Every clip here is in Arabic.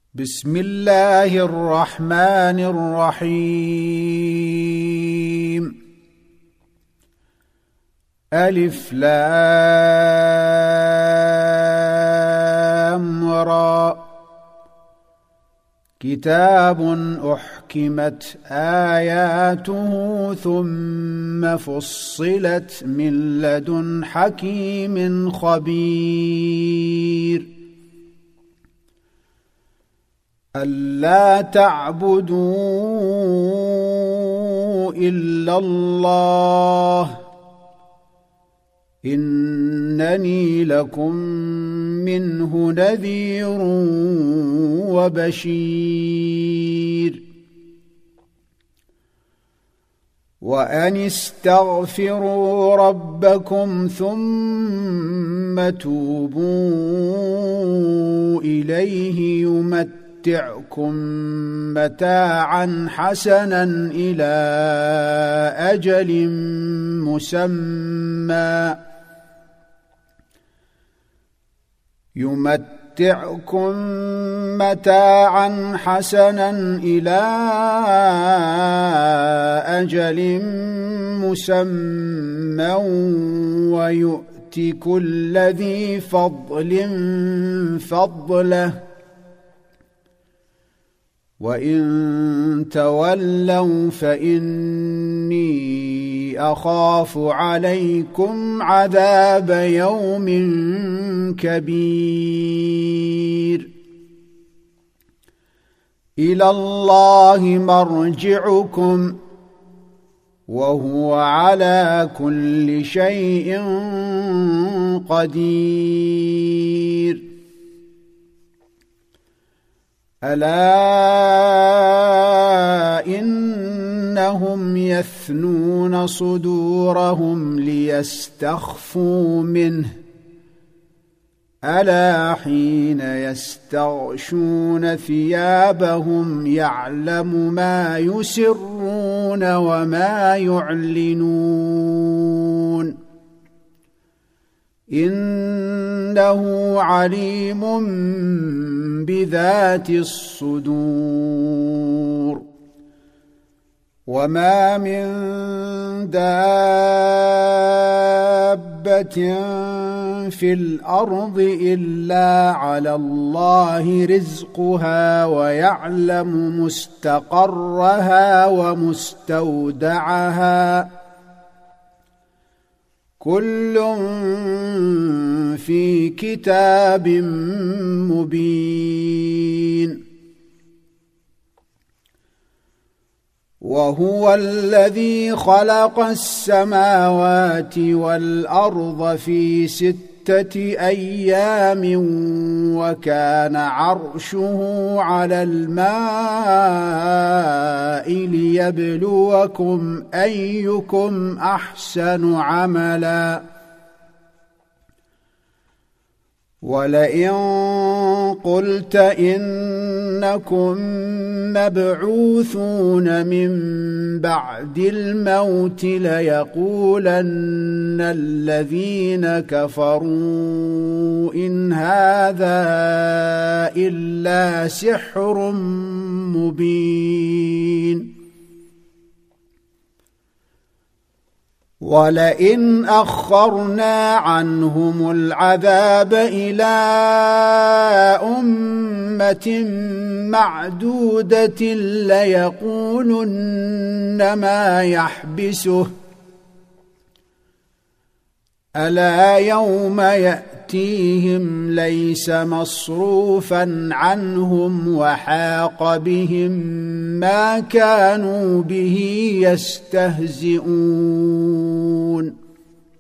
بسم الله الرحمن الرحيم. ألف لام را. كتاب أحكمت آياته ثم فصلت من لدن حكيم خبير. ألا تعبدوا إلا الله إنني لكم منه نذير وبشير. وأن استغفروا ربكم ثم توبوا إليه يمتعكم متاعا حسنا إلى أجل مسمى ويؤت كل ذي فضل فضله. وإن تولوا فإني أخاف عليكم عذاب يوم كبير. إلى الله مرجعكم وهو على كل شيء قدير. ألا إنهم يثنون صدورهم ليستخفوا منه ألا حين يستغشون ثيابهم يعلم ما يسرون وما يعلنون إنه عليم بذات الصدور. وما من دابة في الأرض إلا على الله رزقها ويعلم مستقرها ومستودعها كل في كتاب مبين. وهو الذي خلق السماوات والأرض في 6 أيام وكان عرشه على الماء ليبلوكم أيكم أحسن عملا. ولئن قلت إنكم مبعوثون من بعد الموت ليقولن الذين كفروا إن هذا إلا سحر مبين. ولئن أخرنا عنهم العذاب إلى أمة معدودة ليقولن ما يحبسه ألا يوم يأتيهم ليس مصروفا عنهم وحاق بهم ما كانوا به يستهزئون.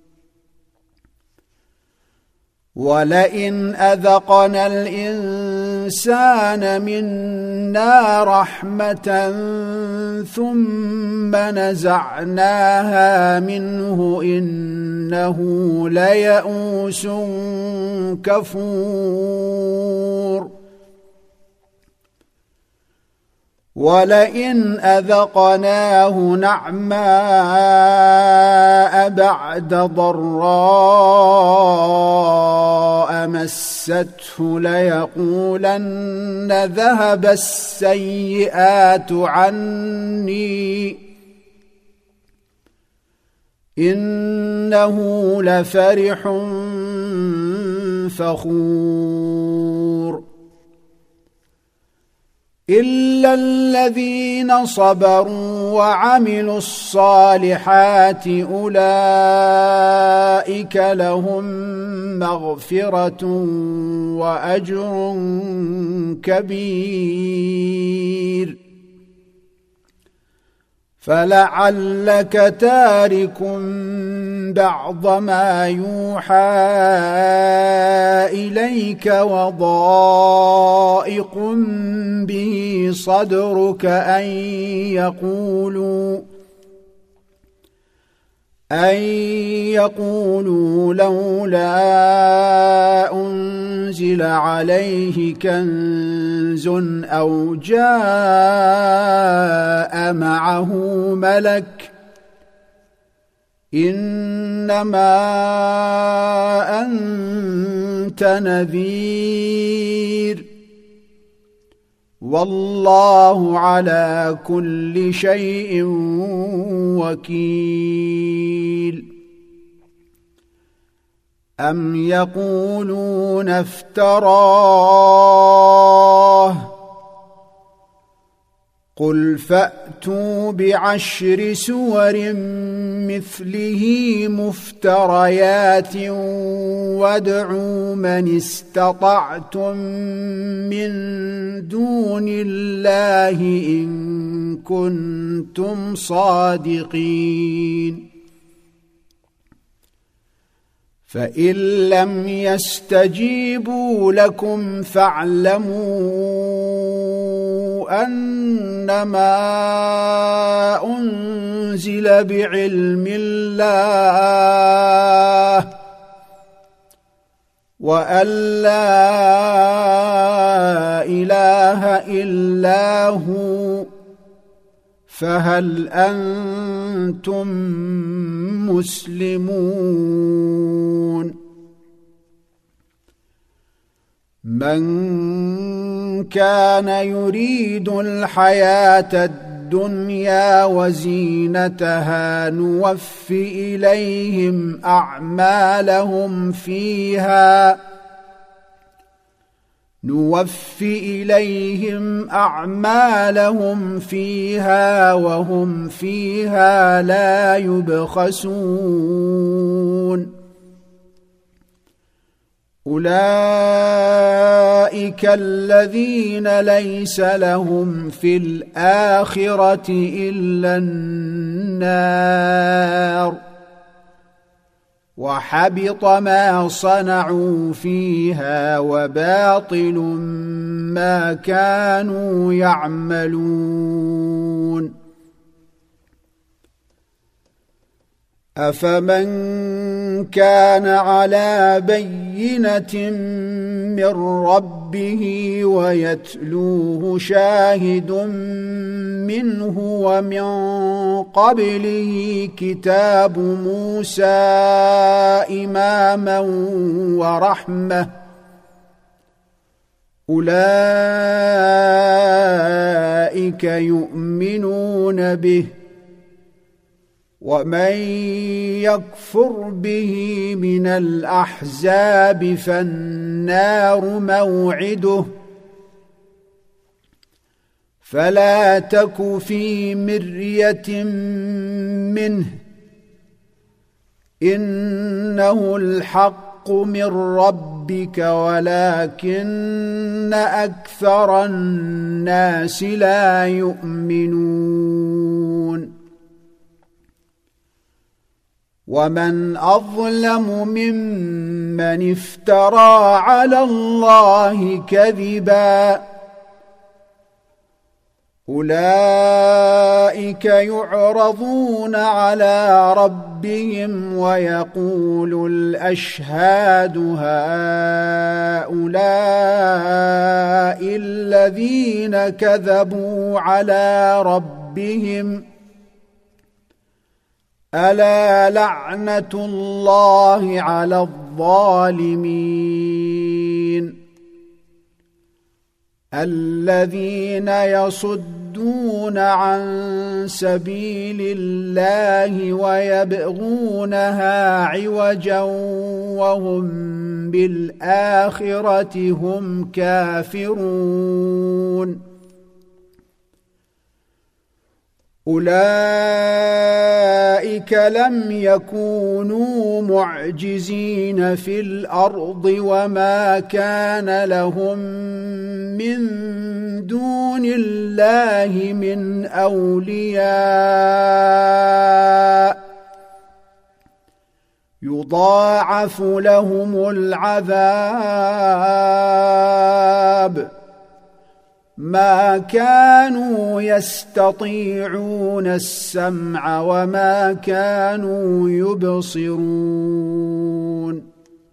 ولئن أذقنا الإنسان منا رحمة ثم نزعناها منه إنه ليئوس كفور. ولئن أذقناه نعماء بعد ضراء مسته ليقولن ذهب السيئات عني إنه لفرح فخور إلا الذين صبروا وعملوا الصالحات أولئك لهم مغفرة وأجر كبير فلعلك تارك بعض ما يوحى إليك وضائق به صدرك أن يقولوا لولا أنزل عليه كنز أو جاء معه ملك إنما أنت نذير والله على كل شيء وكيل أم يقولون افتراه قل فأتوا بعشر سور مثله مفتريات وادعوا من استطعتم من دون الله إن كنتم صادقين فإن لم يستجيبوا لكم فاعلموا أنما أنزل بعلم الله وأن لا إله إلا هو فهل أنتم مسلمون من كان يريد الحياة الدنيا وزينتها نوفي إليهم أعمالهم فيها وهم فيها لا يبخسون أولئك الذين ليس لهم في الآخرة إلا النار وحبط ما صنعوا فيها وباطل ما كانوا يعملون أفمن كان على بينة من ربه ويتلوه شاهد منه ومن قبله كتاب موسى إماما ورحمة أولئك يؤمنون به ومن يكفر به من الأحزاب فالنار موعده فلا تك في مرية منه إنه الحق من ربك ولكن أكثر الناس لا يؤمنون ومن أظلم ممن افترى على الله كذبا أولئك يعرضون على ربهم ويقول الأشهاد هؤلاء الذين كذبوا على ربهم ألا لعنة الله على الظالمين الذين يصدون عن سبيل الله ويبغونها عوجا وهم بالآخرة هم كافرون أولئك لم يكونوا معجزين في الأرض وما كان لهم من دون الله من أولياء يضاعف لهم العذاب ما كانوا يستطيعون السمع وما كانوا يبصرون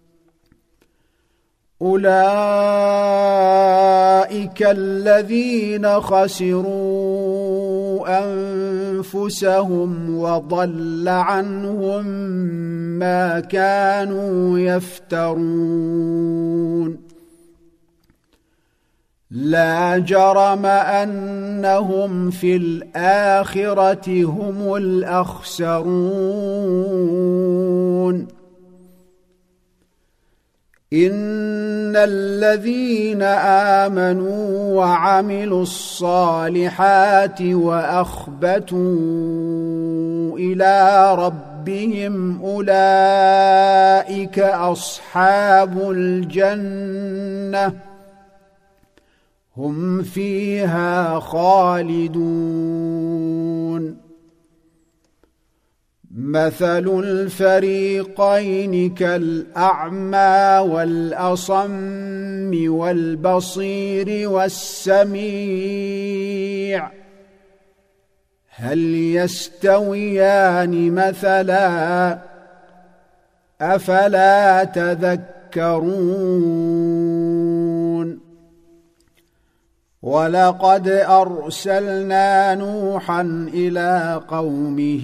أولئك الذين خسروا أنفسهم وضل عنهم ما كانوا يفترون لا جرم أنهم في الآخرة هم الأخسرون إن الذين آمنوا وعملوا الصالحات وأخبتوا إلى ربهم أولئك أصحاب الجنة هم فيها خالدون مثل الفريقين كالأعمى والأصم والبصير والسميع هل يستويان مثلا أفلا تذكرون ولقد أرسلنا نوحا إلى قومه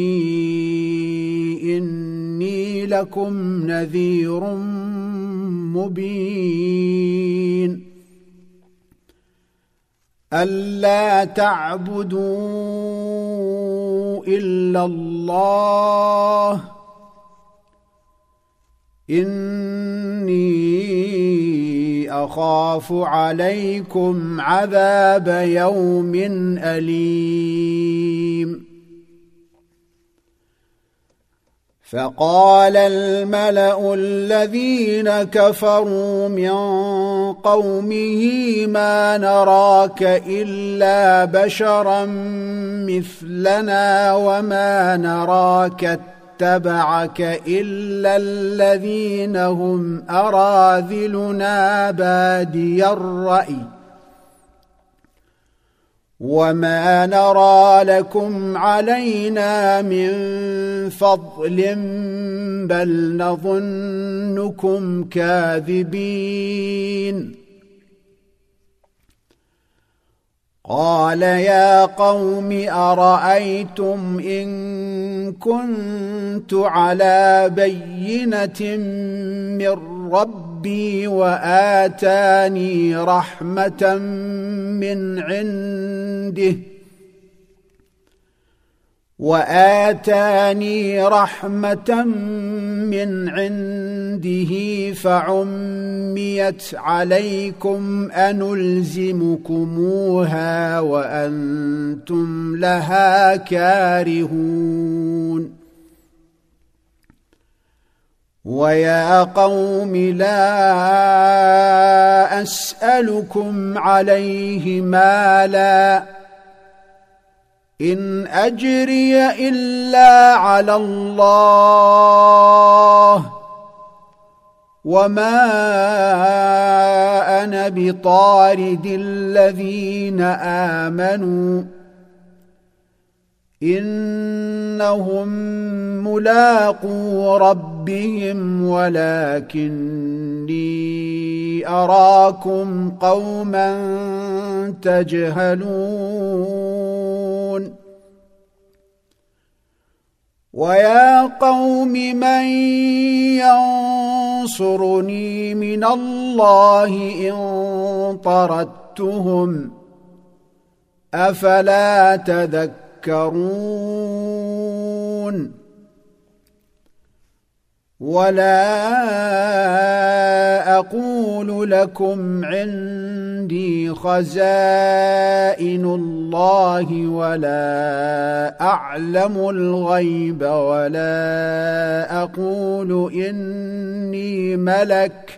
إني لكم نذير مبين ألا تعبدوا إلا الله إني أخاف عليكم عذاب يوم أليم فقال الملأ الذين كفروا من قومه ما نراك إلا بشرا مثلنا وما نراك اتبعك إلا الذين هم أراذلنا بادي الرأي وما نرى لكم علينا من فضل بل نظنكم كاذبين قال يا قوم أرأيتم إن كنت على بينة من ربي وآتاني رحمة من عنده فعميت عليكم أنلزمكموها وأنتم لها كارهون ويا قوم لا أسألكم عليه مالا إن أجري إلا على الله وما أنا بطارد الذين آمنوا إنهم ملاقو ربهم ولكني أراكم قوما تجهلون ويا قوم من ينصرني من الله إن طردتهم أفلا تذكرون ولا أقول لكم عندي خزائن الله ولا أعلم الغيب ولا أقول إني ملك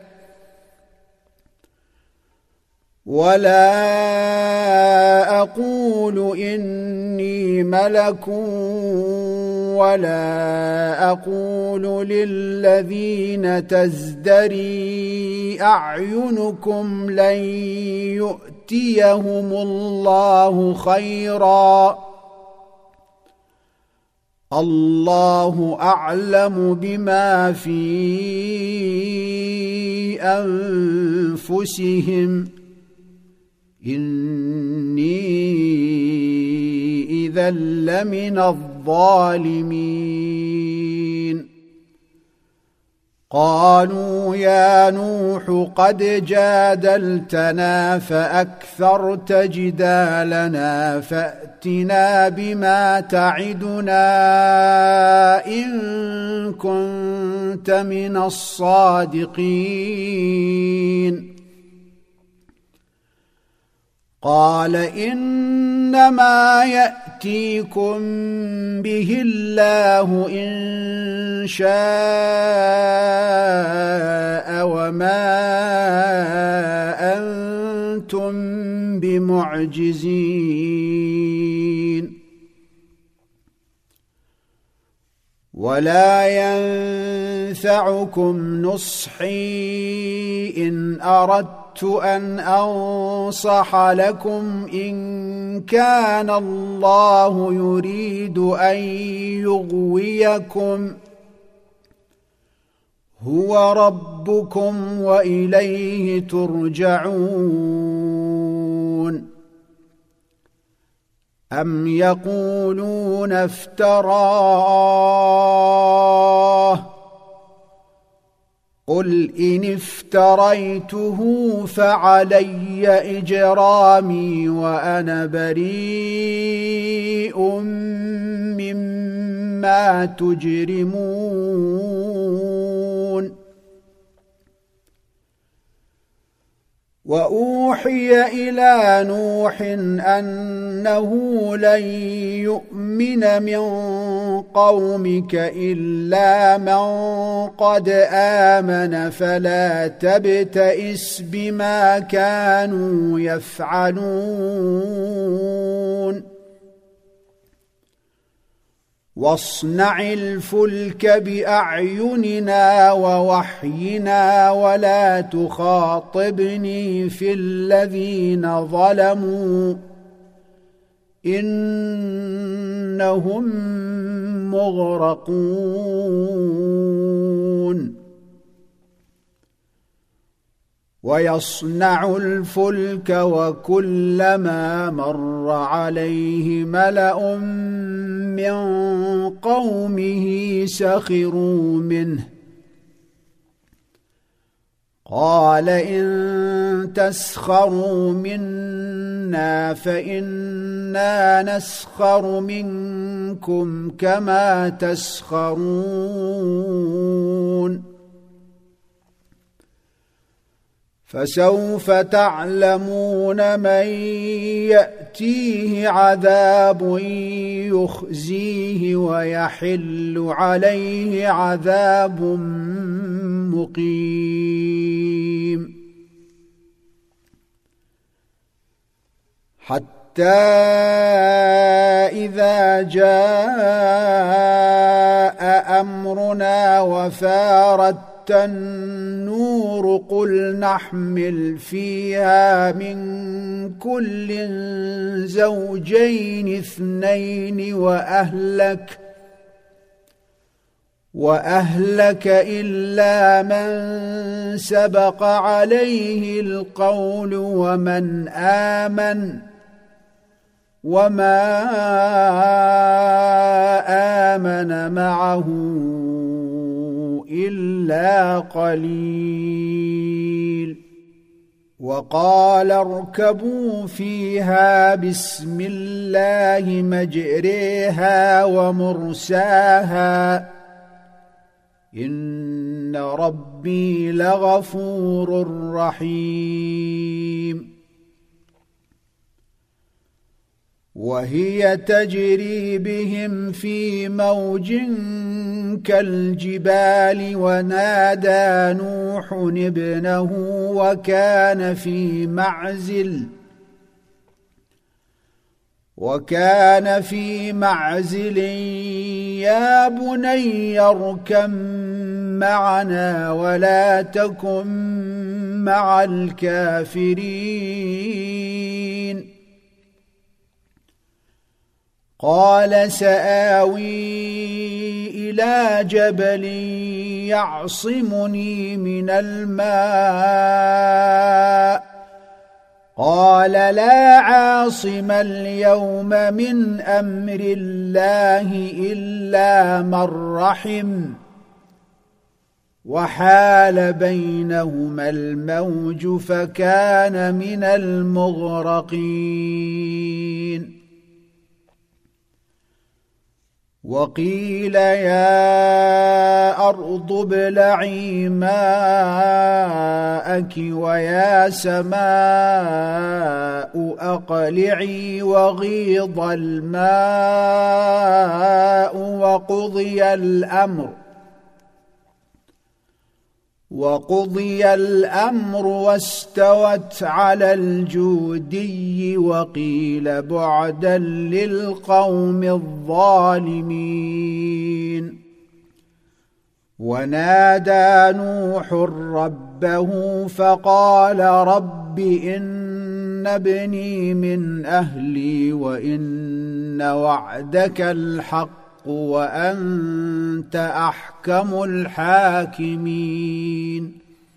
ولا أقول للذين تزدري أعينكم لن يؤتيهم الله خيرا الله أعلم بما في أنفسهم إني إذا لمن الظالمين قالوا يا نوح قد جادلتنا فأكثرت جدالنا فأتنا بما تعدنا إن كنت من الصادقين قال إنما يأتيكم به الله إن شاء وما أنتم بمعجزين ولا ينفعكم نصحي إن أردت أن أنصح لكم إن كان الله يريد أن يغويكم هو ربكم وإليه ترجعون أم يقولون افتراه قل إن افتريته فعلي إجرامي وأنا بريء مما تجرمون وأوحي إلى نوح أنه لن يؤمن من قومك إلا من قد آمن فلا تبتئس بما كانوا يفعلون واصنع الفلك بأعيننا ووحينا ولا تخاطبني في الذين ظلموا إنهم مغرقون ويصنع الفلك وكلما مر عليه ملأ من قومه سخروا منه قال إن تسخروا منا فإنا نسخر منكم كما تسخرون فسوف تعلمون من يأتيه عذاب يخزيه ويحل عليه عذاب مقيم حتى إذا جاء أمرنا وفارت النور قل نحمل فيها من كل زوجين اثنين وأهلك إلا من سبق عليه القول ومن آمن وما آمن معه إلا قليل. وقال اركبوا فيها بسم الله مجريها ومرساها إن ربي لغفور رحيم. وهي تجري بهم في موج كالجبال ونادى نوح ابنه وكان في معزل يا بني اركب معنا ولا تكن مع الكافرين. قال سآوي إلى جبل يعصمني من الماء قال لا عاصم اليوم من أمر الله إلا من رحم وحال بينهما الموج فكان من المغرقين. وقيل يا أرض ابلعي ماءك ويا سماء أقلعي وغيض الماء وقضي الأمر واستوت على الجودي وقيل بعدا للقوم الظالمين. ونادى نوح ربه فقال رب إن ابني من أهلي وإن وعدك الحق وأنت أحكم الحاكمين.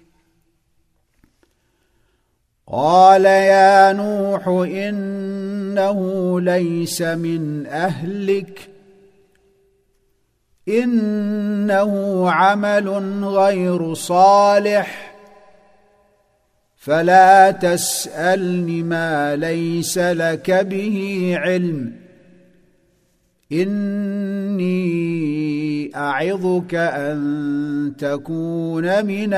قال يا نوح إنه ليس من أهلك إنه عمل غير صالح فلا تسألني ما ليس لك به علم إني أعظك أن تكون من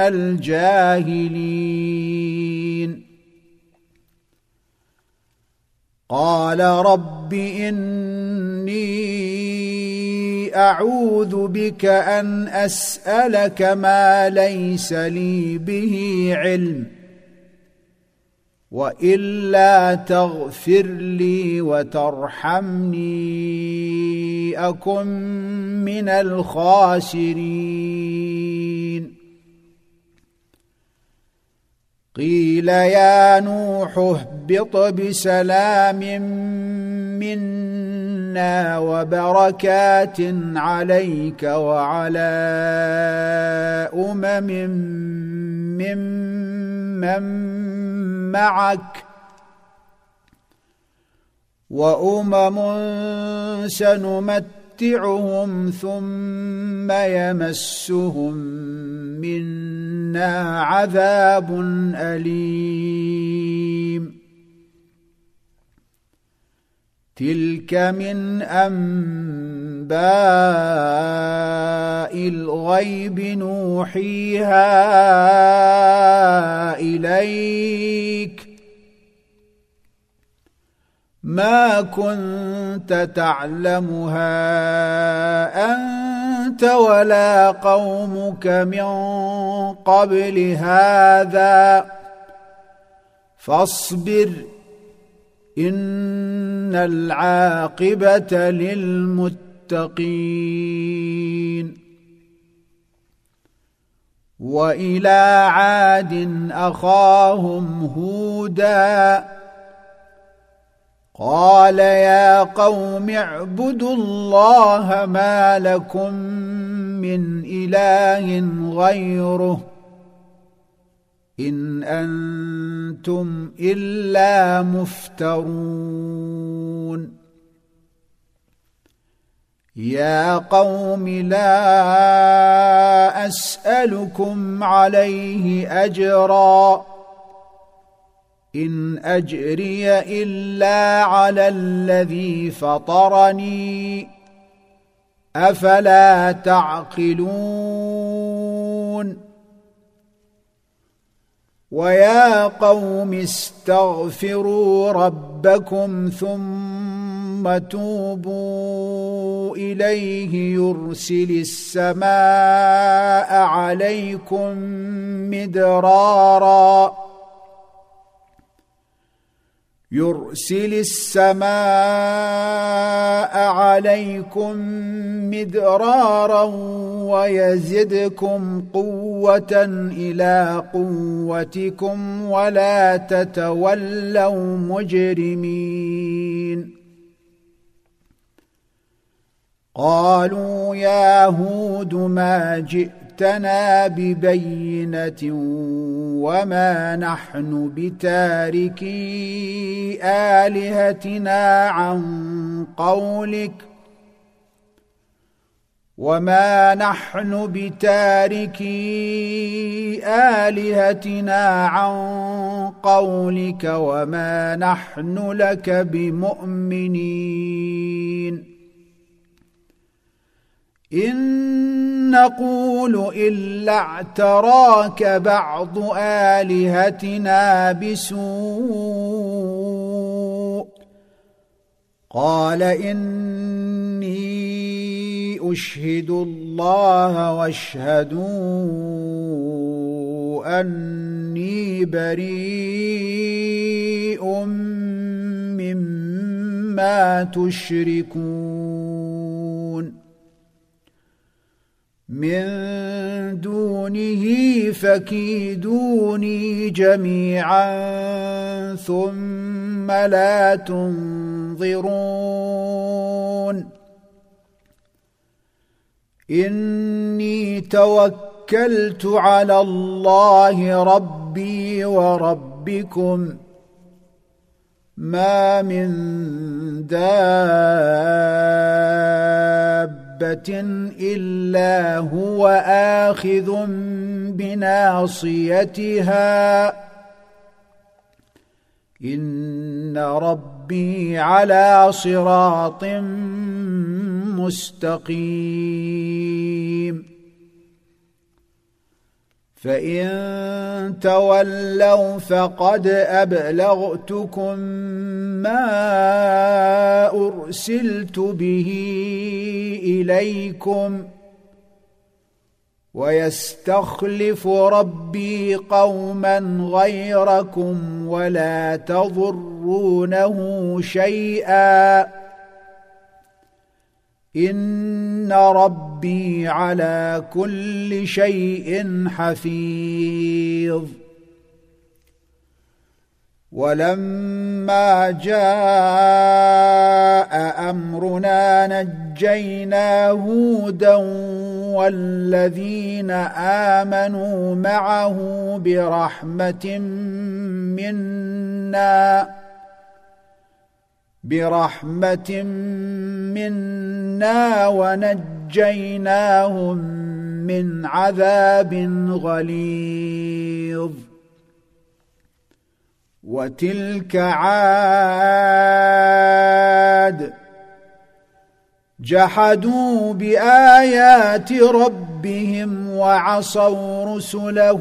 الجاهلين. قال رب إني أعوذ بك أن أسألك ما ليس لي به علم وإلا تغفر لي وترحمني أكن من الخاسرين. قيل يا نوح اهبط بسلام منا وبركات عليك وعلى ممن معك سنمتعهم ثم يمسهم منا عذاب أليم. تلك من أنباء الغيب نوحيها إليك ما كنت تعلمها أنت ولا قومك من قبل هذا فاصبر إن العاقبة للمتقين. وإلى عاد أخاهم هودا قال يا قوم اعبدوا الله ما لكم من إله غيره إن أنتم إلا مفترون. يا قوم لا أسألكم عليه أجرا إن أجري إلا على الذي فطرني أفلا تعقلون ويا قوم استغفروا ربكم ثم توبوا إليه يرسل السماء عليكم مدرارا ويزدكم قوة إلى قوتكم ولا تتولوا مجرمين قالوا يا هود ما جئتنا ببينة وما نحن بتاركي آلهتنا عن قولك وما نحن لك بمؤمنين إن نقول إلا اعتراك بعض آلهتنا بسوء قال إني أشهد الله واشهدوا أني بريء مما تشركون من دونه فكيدوني جميعا ثم لا تنظرون إني توكلت على الله ربي وربكم ما من دابة إلا هو آخذ بناصيتها إن ربي على صراط مستقيم فإن تولوا فقد أبلغتكم ما أرسلت به إليكم ويستخلف ربي قوما غيركم ولا تضرونه شيئا إن ربي على كل شيء حفيظ ولما جاء أمرنا نجينا هودا والذين آمنوا معه برحمة منا ونجيناهم من عذاب غليظ وتلك عاد جحدوا بآيات ربهم وعصوا رسله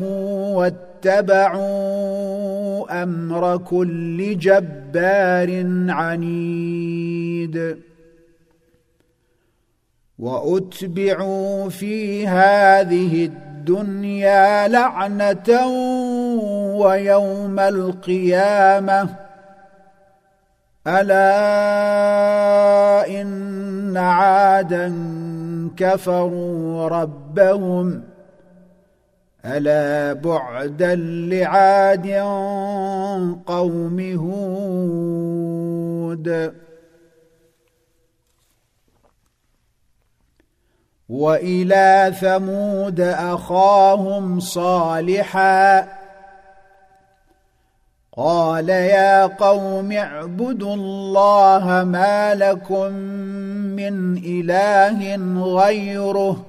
واتبعوا أمر كل جبار عنيد وأتبعوا في هذه الدنيا لعنة ويوم القيامة ألا إن عادا كفروا ربهم ألا بعدا لعاد قوم هود وإلى ثمود أخاهم صالحا قال يا قوم اعبدوا الله ما لكم من إله غيره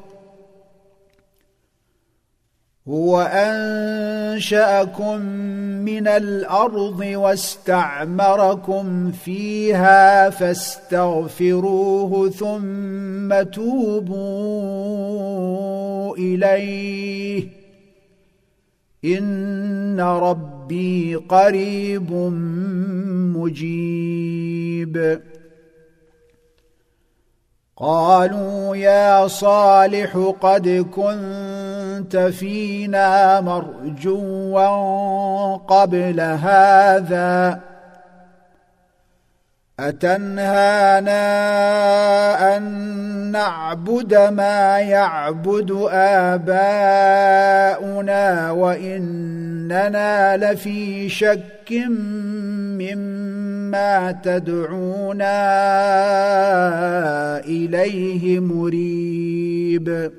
هو أنشأكم من الأرض واستعمركم فيها فاستغفروه ثم توبوا إليه إن ربي قريب مجيب. قالوا يا صالح قد كنت فينا مرجوا قبل هذا أتنهانا أن نعبد ما يعبد آباؤنا وإننا لفي شك مما تدعونا إليه مريب.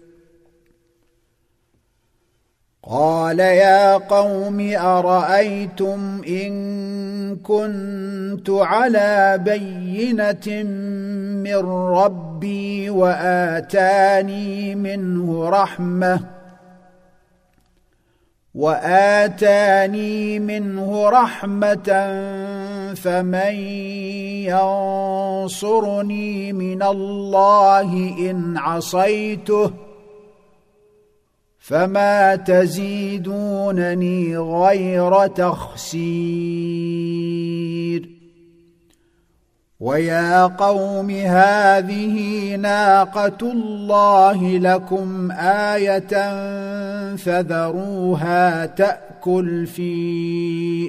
قال يا قوم أرأيتم إن كنت على بينة من ربي وآتاني منه رحمة فمن ينصرني من الله إن عصيته فما تزيدونني غير تخسير. ويا قوم هذه ناقة الله لكم آية فذروها تأكل في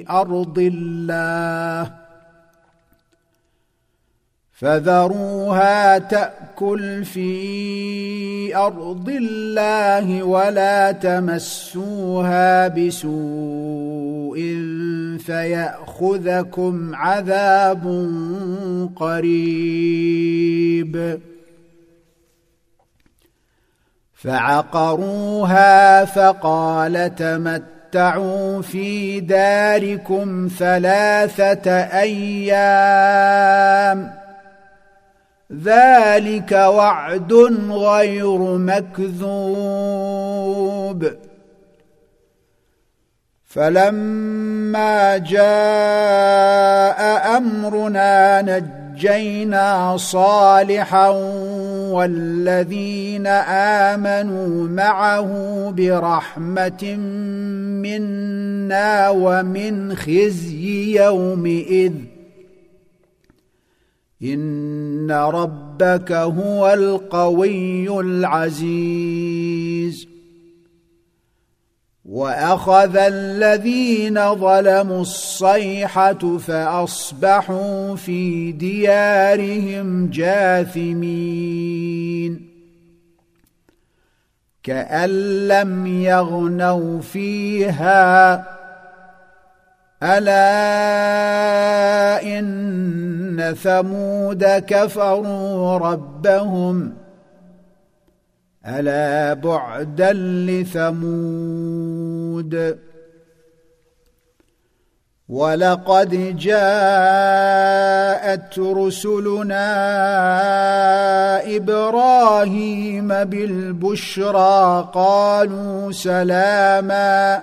أرض الله ولا تمسوها بسوء فيأخذكم عذاب قريب. فعقروها فقال تمتعوا في داركم 3 أيام ذلك وعد غير مكذوب. فلما جاء أمرنا نجينا صالحا والذين آمنوا معه برحمة منا ومن خزي يومئذ إن ربك هو القوي العزيز. وأخذ الذين ظلموا الصيحة فأصبحوا في ديارهم جاثمين كأن لم يغنوا فيها ألا إن ثمود كفروا ربهم ألا بعدا لثمود. ولقد جاءت رسلنا إبراهيم بالبشرى قالوا سلاما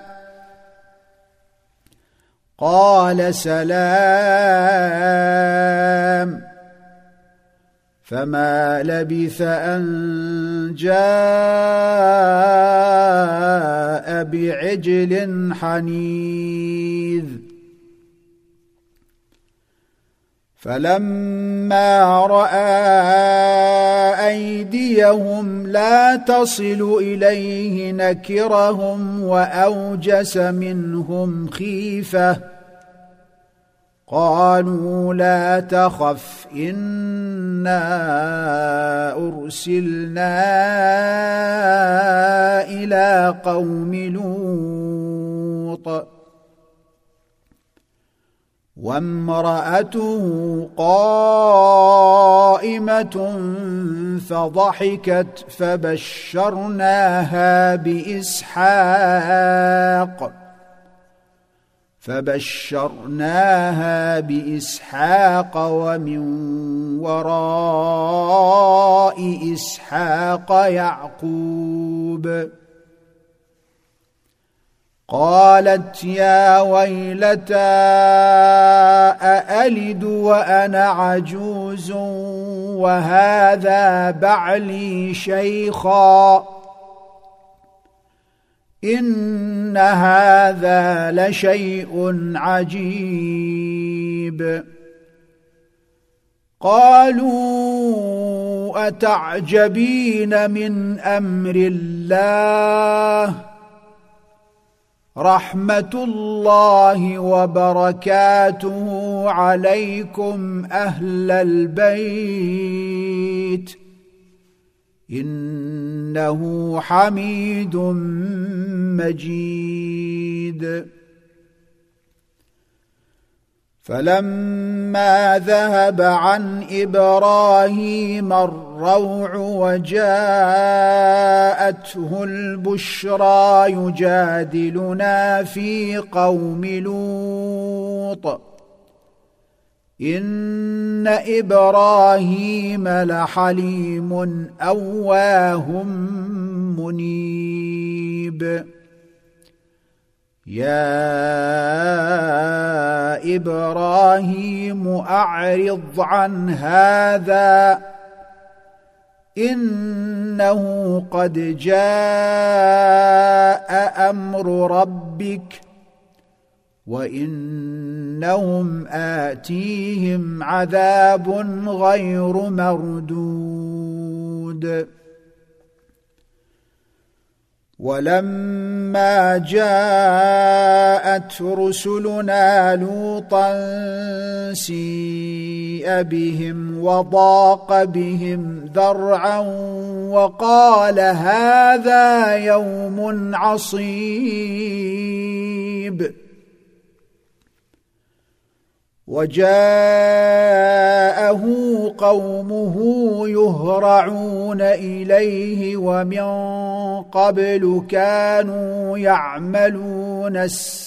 قال سلام فما لبث أن جاء بعجل حنيذ. فلما رأى أيديهم لا تصل إليه نكرهم وأوجس منهم خيفة قالوا لا تخف إنا أرسلنا إلى قوم لوط وامرأته قائمة فضحكت فبشرناها بإسحاق فبشرناها بإسحاق ومن وراء إسحاق يعقوب. قالت يا ويلتى أألد وأنا عجوز وهذا بعلي شيخا إن هذا لشيء عجيب. قالوا أتعجبين من أمر الله رحمة الله وبركاته عليكم أهل البيت إنه حميد مجيد. فلما ذهب عن إبراهيم الروع وجاءته البشرى يجادلنا في قوم لوط إن إبراهيم لحليم أواه منيب. يا إبراهيم أعرض عن هذا إنه قد جاء أمر ربك وإنهم آتيهم عذاب غير مردود. ولما جاءت رسلنا لوطا سيء بهم وضاق بهم ذرعا وقال هذا يوم عصيب. وجاءه قومه يهرعون إليه ومن قبل كانوا يعملون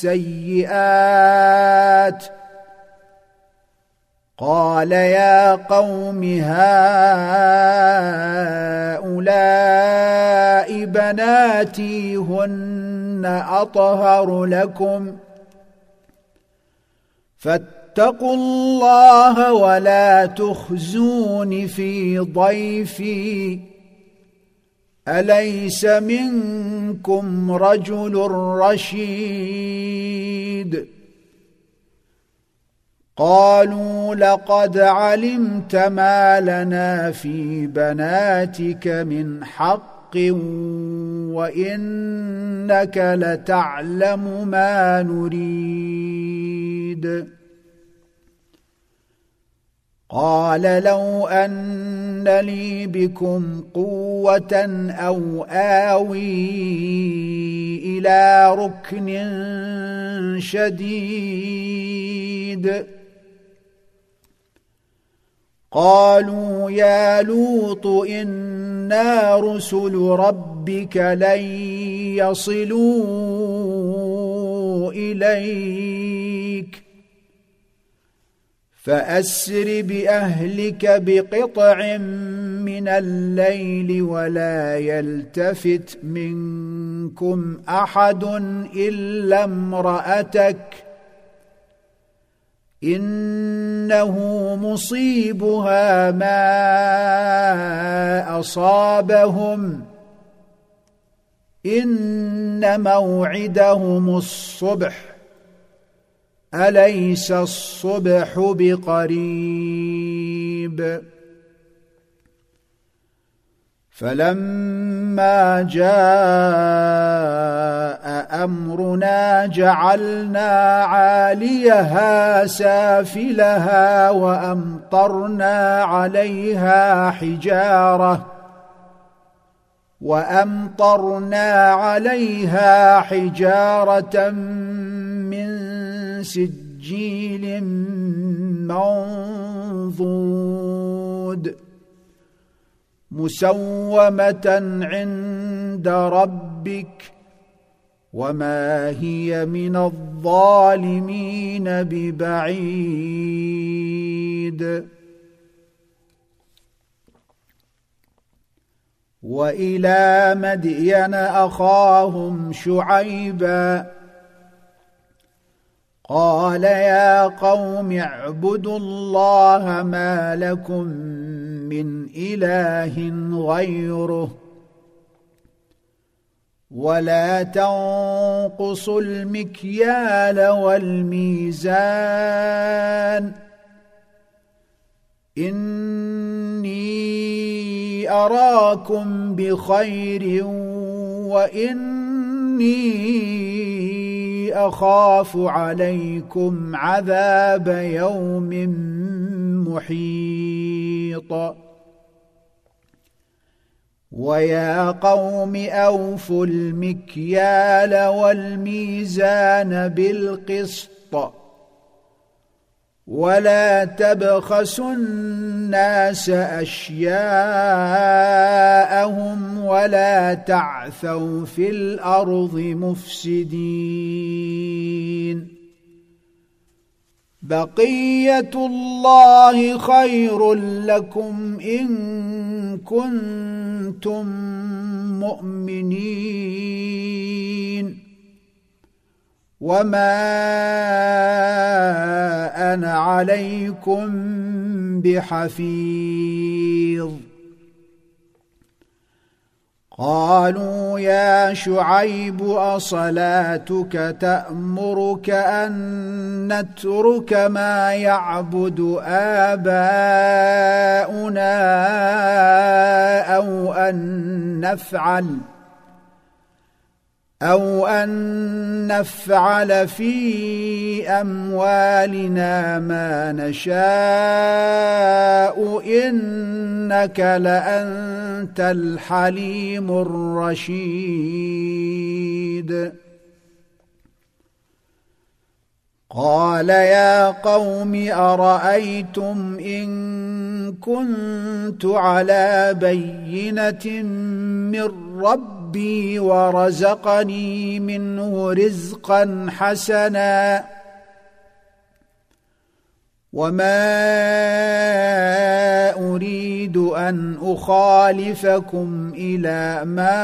السيئات قال يا قوم هؤلاء بناتي هن أطهر لكم فاتقوا الله ولا تخزون في ضيفي أليس منكم رجل رشيد. قالوا لقد علمت ما لنا في بناتك من حق وإنك لتعلم ما نريد. قال لو أن لي بكم قوة أو آوي إلى ركن شديد. قالوا يا لوط إنا رسل ربك لن يصلوا إليك فأسر بأهلك بقطع من الليل ولا يلتفت منكم أحد إلا امرأتك إنه مصيبها ما أصابهم إن موعدهم الصبح أليس الصبح بقريب. فلما جاء أمرنا جعلنا عاليها سافلها وأمطرنا عليها حجارة من سجيل منضود مسومة عند ربك وما هي من الظالمين ببعيد. وإلى مدين أخاهم شعيبا قال يا قوم اعبدوا الله ما لكم من إله غيره ولا تنقصوا المكيال والميزان إني أراكم بخير وإني أخاف عليكم عذاب يوم محيط. ويا قوم أوفوا المكيال والميزان بالقسط ولا تبخسوا الناس أشياءهم ولا تعثوا في الأرض مفسدين. بقية الله خير لكم إن كنتم مؤمنين وما أنا عليكم بحفيظ. قالوا يا شعيب أصلاتك تأمرك أن نترك ما يعبد آباؤنا أو أن نفعل في أموالنا ما نشاء إنك لأنت الحليم الرشيد. قال يا قوم أرأيتم إن كنت على بينة من ربي ورزقني منه رزقا حسنا وما أريد أن أخالفكم إلى ما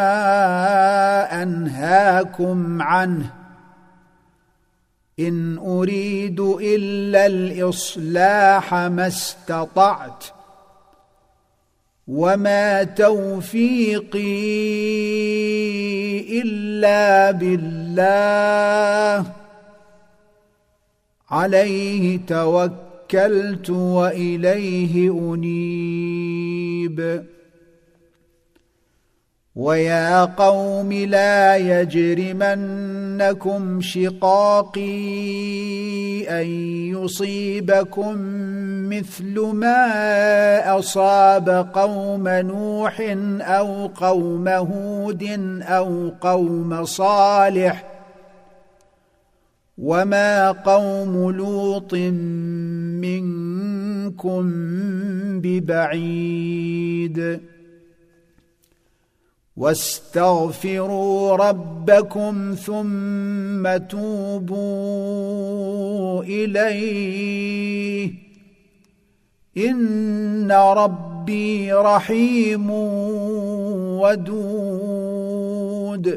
أنهاكم عنه إن أريد إلا الإصلاح ما استطعت وما توفيقي إلا بالله عليه توكلت وإليه أنيب. ويا قوم لا يجرمنكم شقاقي أن يصيبكم مثل ما أصاب قوم نوح أو قوم هود أو قوم صالح وما قوم لوط منكم ببعيد. واستغفروا ربكم ثم توبوا إليه إن ربي رحيم ودود.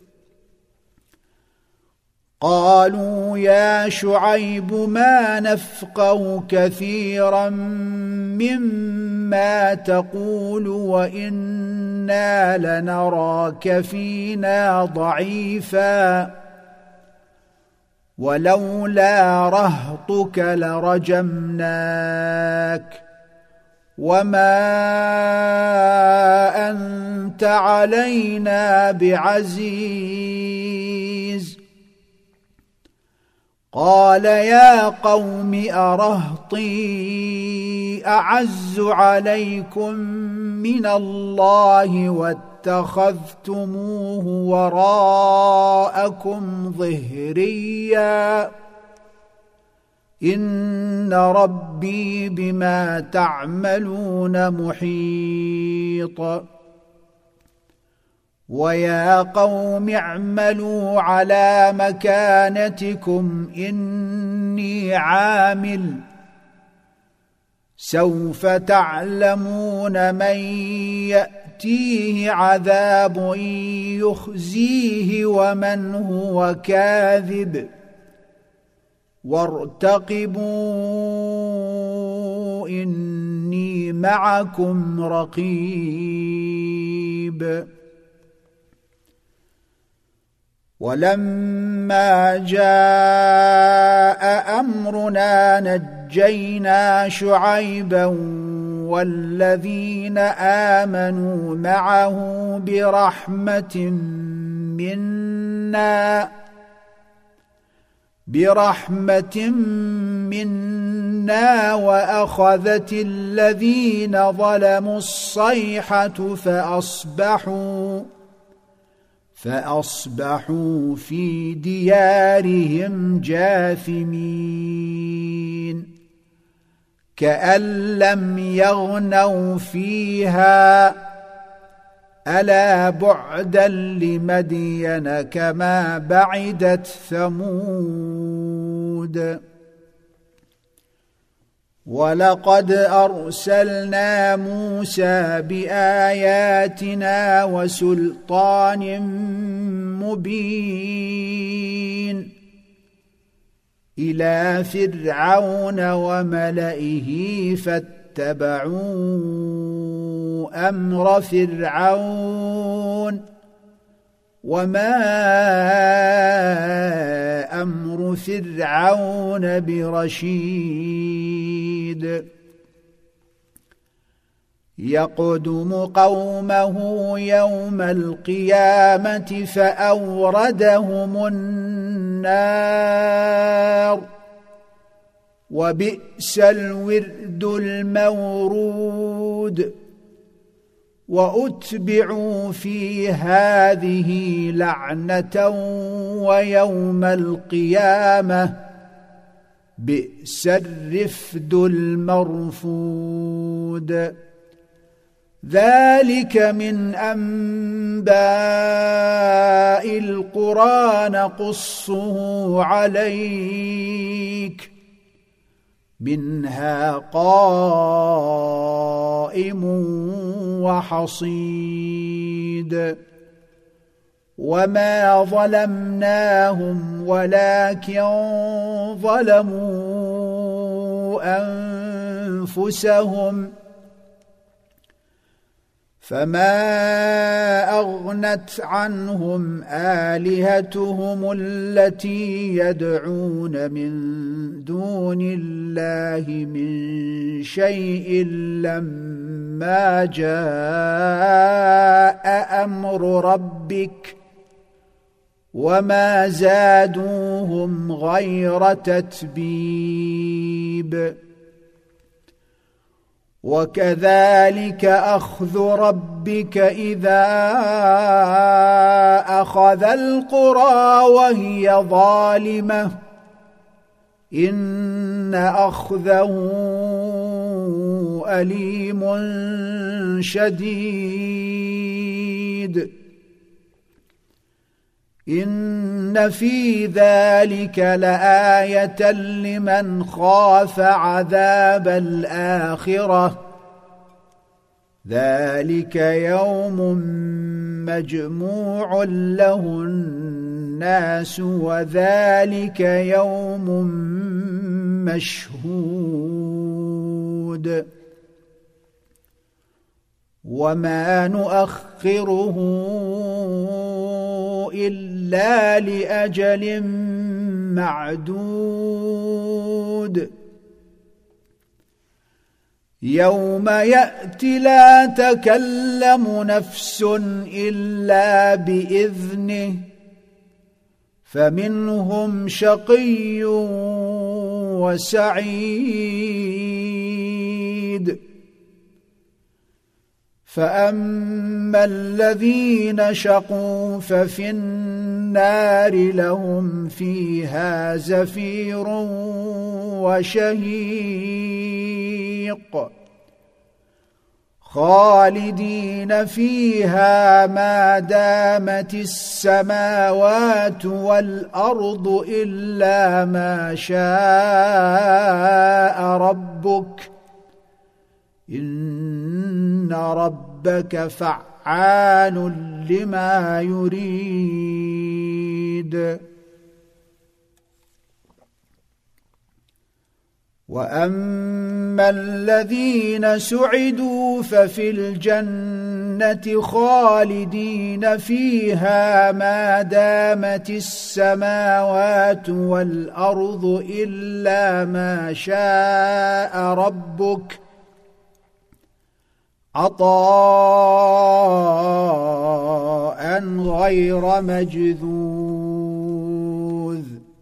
قالوا يا شعيب ما نفقه كثيرا مما تقول وإنا لنراك فينا ضعيفا ولولا رهطك لرجمناك وما أنت علينا بعزيز. قال يا قوم أرهطي أعز عليكم من الله واتخذتموه وراءكم ظهريا إن ربي بما تعملون محيط. ويا قوم اعملوا على مكانتكم إني عامل سوف تعلمون من يأتيه عذاب يخزيه ومن هو كاذب وارتقبوا إني معكم رقيب. ولما جاء أمرنا نجينا شعيبا والذين آمنوا معه برحمة منا وأخذت الذين ظلموا الصيحة فأصبحوا في ديارهم جاثمين كأن لم يغنوا فيها ألا بعدا لمدين كما بعدت ثمود. ولقد أرسلنا موسى بآياتنا وسلطان مبين إلى فرعون وملئه فاتبعوا أمر فرعون وما أمر فرعون برشيد. يقدم قومه يوم القيامة فأوردهم النار وبئس الورد المورود. وأتبعوا في هذه لعنة ويوم القيامة بئس الرفد المرفود. ذلك من أنباء القرى نقصه عليك منها قائم وحصيد. وما ظلمناهم ولكن ظلموا أنفسهم فما أغنت عنهم آلهتهم التي يدعون من دون الله من شيء لما جاء أمر ربك وما زادوهم غير تتبيب. وكذلك أخذ ربك إذا أخذ القرى وهي ظالمة إن أخذه أليم شديد. إن في ذلك لآية لمن خاف عذاب الآخرة ذلك يوم مجموع له الناس وذلك يوم مشهود. وما نؤخره إلا لأجل معدود يوم يأتي لا تكلم نفس إلا بإذنه فمنهم شقي وسعيد. فأما الذين شقوا ففي النار لهم فيها زفير وشهيق خالدين فيها ما دامت السماوات والأرض إلا ما شاء ربك إن ربك فعال لما يريد. وأما الذين سعدوا ففي الجنة خالدين فيها ما دامت السماوات والأرض إلا ما شاء ربك عطاء غير مجذوذ.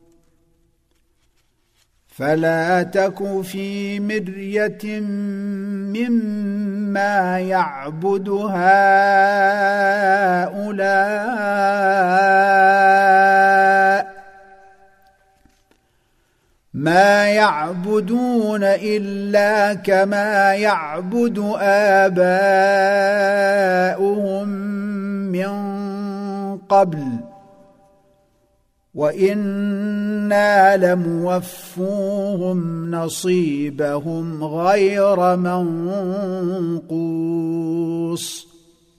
فلا تك في مرية مما يعبد هؤلاء ما يعبدون إلا كما يعبد آباؤهم من قبل وإنا لموفوهم نصيبهم غير منقوص.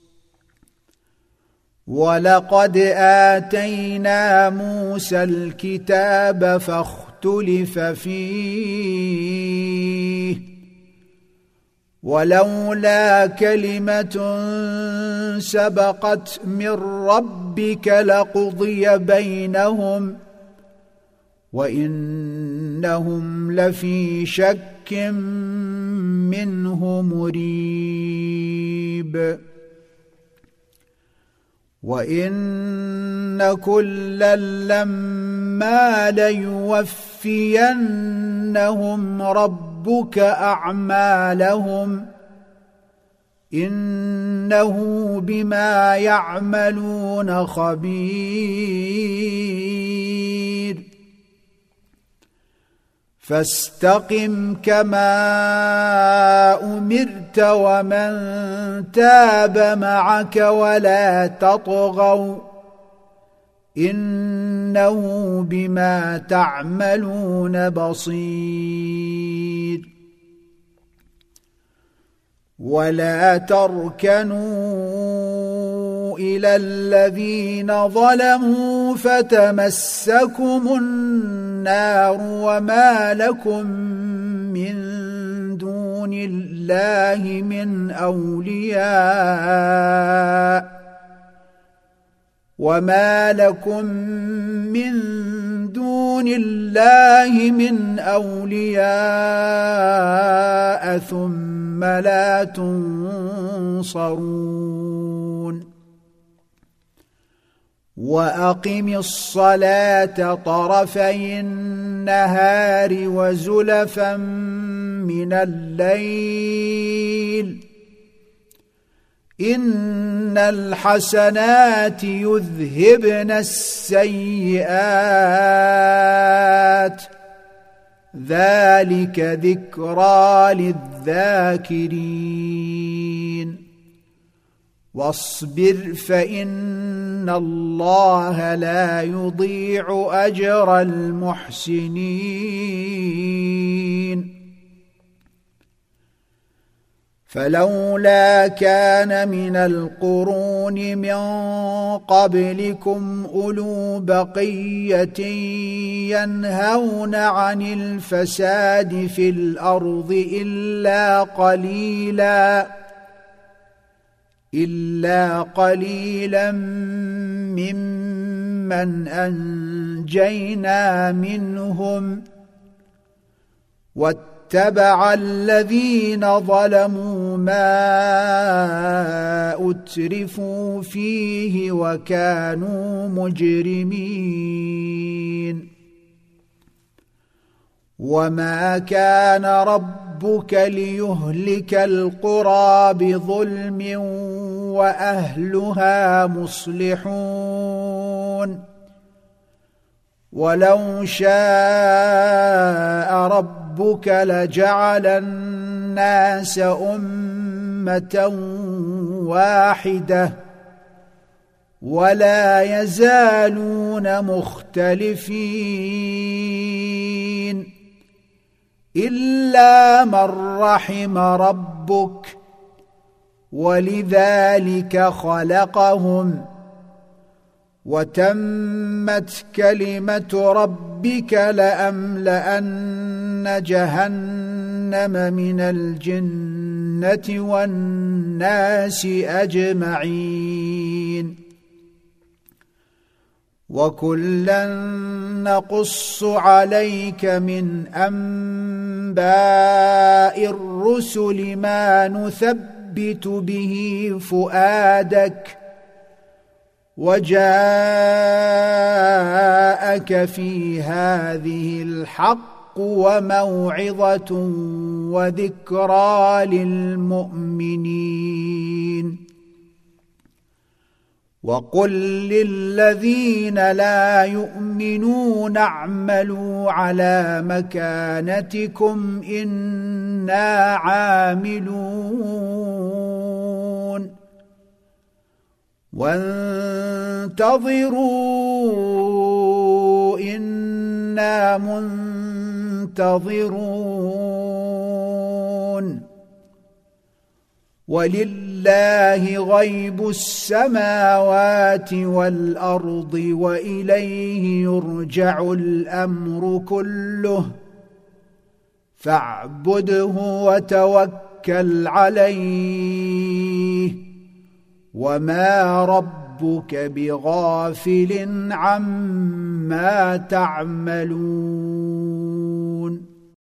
ولقد آتينا موسى الكتاب فاختلف فيه ولولا كلمة سبقت من ربك لقضي بينهم وإنهم لفي شك منه مريب. وإن كلا لما ليوفينهم ربك أعمالهم إنه بما يعملون خبير. فاستقم كما أمرت ومن تاب معك ولا تطغوا إنه بما تعملون بصير. ولا تركنوا إلى الذين ظلموا فتمسكم النار وما لكم من دون الله من أولياء ثم لا تنصرون. وأقم الصلاة طرفي النهار وزلفا من الليل إن الحسنات يذهبن السيئات ذلك ذكرى للذاكرين. واصبر فإن الله لا يضيع أجر المحسنين. فلولا كان من القرون من قبلكم أولو بقية ينهون عن الفساد في الأرض إلا قليلا ممن أنجينا منهم واتبع الذين ظلموا ما أترفوا فيه وكانوا مجرمين. وما كان ربك ليهلك القرى بظلم وأهلها مصلحون. ولو شاء ربك لجعل الناس أمة أمة واحدة ولا يزالون مختلفين إلا من رحم ربك ولذلك خلقهم وتمت كلمة ربك لأملأن جهنم من الجنة والناس أجمعين وكلا نقص عليك من أنباء الرسل ما نثبت به فؤادك وجاءك في هذه الحق وموعظة وذكرى للمؤمنين وقل للذين لا يؤمنون اعملوا على مكانتكم إنا عاملون وانتظروا إنا منتظرون ولله غيب السماوات والأرض وإليه يرجع الأمر كله فاعبده وتوكل عليه وما ربك بغافل عما تعملون